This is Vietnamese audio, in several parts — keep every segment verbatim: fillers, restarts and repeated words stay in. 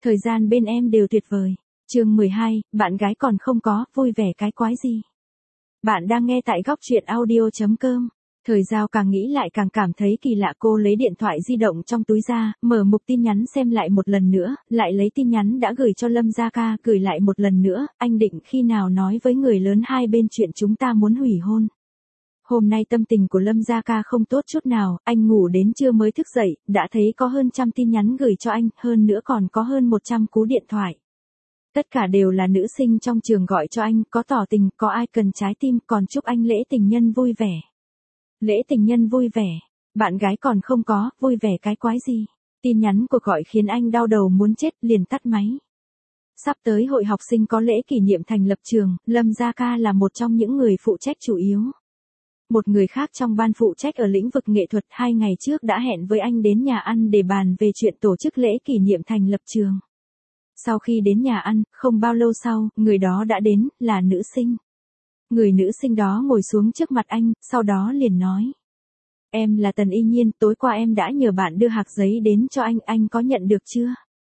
Thời gian bên em đều tuyệt vời. Chương mười hai, bạn gái còn không có, vui vẻ cái quái gì. Bạn đang nghe tại góc truyện audio chấm com. Thời Giao càng nghĩ lại càng cảm thấy kỳ lạ, cô lấy điện thoại di động trong túi ra, mở mục tin nhắn xem lại một lần nữa, lại lấy tin nhắn đã gửi cho Lâm Gia Ca, gửi lại một lần nữa, anh định khi nào nói với người lớn hai bên chuyện chúng ta muốn hủy hôn. Hôm nay tâm tình của Lâm Gia Ca không tốt chút nào, anh ngủ đến trưa mới thức dậy, đã thấy có hơn trăm tin nhắn gửi cho anh, hơn nữa còn có hơn một trăm cú điện thoại. Tất cả đều là nữ sinh trong trường gọi cho anh, có tỏ tình, có ai cần trái tim, còn chúc anh lễ tình nhân vui vẻ. Lễ tình nhân vui vẻ, bạn gái còn không có, vui vẻ cái quái gì. Tin nhắn cuộc gọi khiến anh đau đầu muốn chết, liền tắt máy. Sắp tới hội học sinh có lễ kỷ niệm thành lập trường, Lâm Gia Ca là một trong những người phụ trách chủ yếu. Một người khác trong ban phụ trách ở lĩnh vực nghệ thuật hai ngày trước đã hẹn với anh đến nhà ăn để bàn về chuyện tổ chức lễ kỷ niệm thành lập trường. Sau khi đến nhà ăn, không bao lâu sau, người đó đã đến, là nữ sinh. Người nữ sinh đó ngồi xuống trước mặt anh, sau đó liền nói. Em là Tần Y Nhiên, tối qua em đã nhờ bạn đưa hạc giấy đến cho anh, anh có nhận được chưa?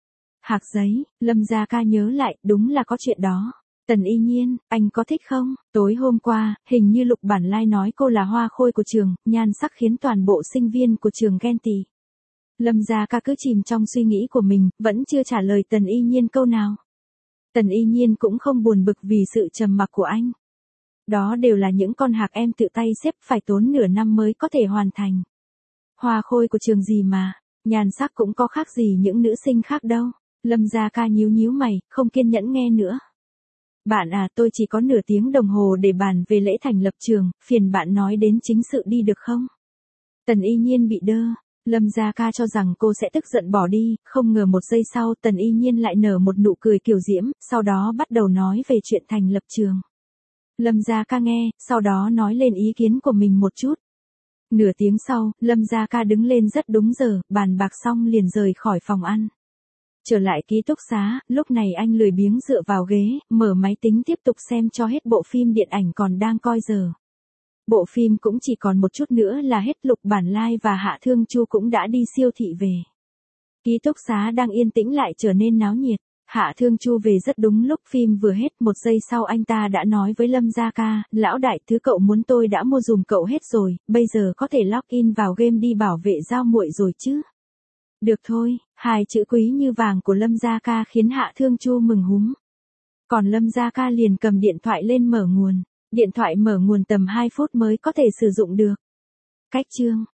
Hạc giấy, Lâm Gia Ca nhớ lại, đúng là có chuyện đó. Tần Y Nhiên, anh có thích không? Tối hôm qua, hình như Lục Bản Lai nói cô là hoa khôi của trường, nhan sắc khiến toàn bộ sinh viên của trường ghen tị. Lâm Gia Ca cứ chìm trong suy nghĩ của mình, vẫn chưa trả lời Tần Y Nhiên câu nào. Tần Y Nhiên cũng không buồn bực vì sự trầm mặc của anh. Đó đều là những con hạc em tự tay xếp, phải tốn nửa năm mới có thể hoàn thành. Hoa khôi của trường gì mà, nhan sắc cũng có khác gì những nữ sinh khác đâu. Lâm Gia Ca nhíu nhíu mày, không kiên nhẫn nghe nữa. Bạn à, tôi chỉ có nửa tiếng đồng hồ để bàn về lễ thành lập trường, phiền bạn nói đến chính sự đi được không? Tần Y Nhiên bị đơ. Lâm Gia Ca cho rằng cô sẽ tức giận bỏ đi, không ngờ một giây sau Tần Y Nhiên lại nở một nụ cười kiều diễm, sau đó bắt đầu nói về chuyện thành lập trường. Lâm Gia Ca nghe, sau đó nói lên ý kiến của mình một chút. Nửa tiếng sau, Lâm Gia Ca đứng lên rất đúng giờ, bàn bạc xong liền rời khỏi phòng ăn. Trở lại ký túc xá, lúc này anh lười biếng dựa vào ghế, mở máy tính tiếp tục xem cho hết bộ phim điện ảnh còn đang coi giờ. Bộ phim cũng chỉ còn một chút nữa là hết, Lục Bản Lai và Hạ Thương Chu cũng đã đi siêu thị về. Ký túc xá đang yên tĩnh lại trở nên náo nhiệt. Hạ Thương Chu về rất đúng lúc, phim vừa hết, một giây sau anh ta đã nói với Lâm Gia Ca, lão đại, thứ cậu muốn tôi đã mua dùm cậu hết rồi, bây giờ có thể login vào game đi bảo vệ Giao muội rồi chứ. Được thôi, hai chữ quý như vàng của Lâm Gia Ca khiến Hạ Thương Chu mừng húm. Còn Lâm Gia Ca liền cầm điện thoại lên mở nguồn. Điện thoại mở nguồn tầm hai phút mới có thể sử dụng được. Cách chương,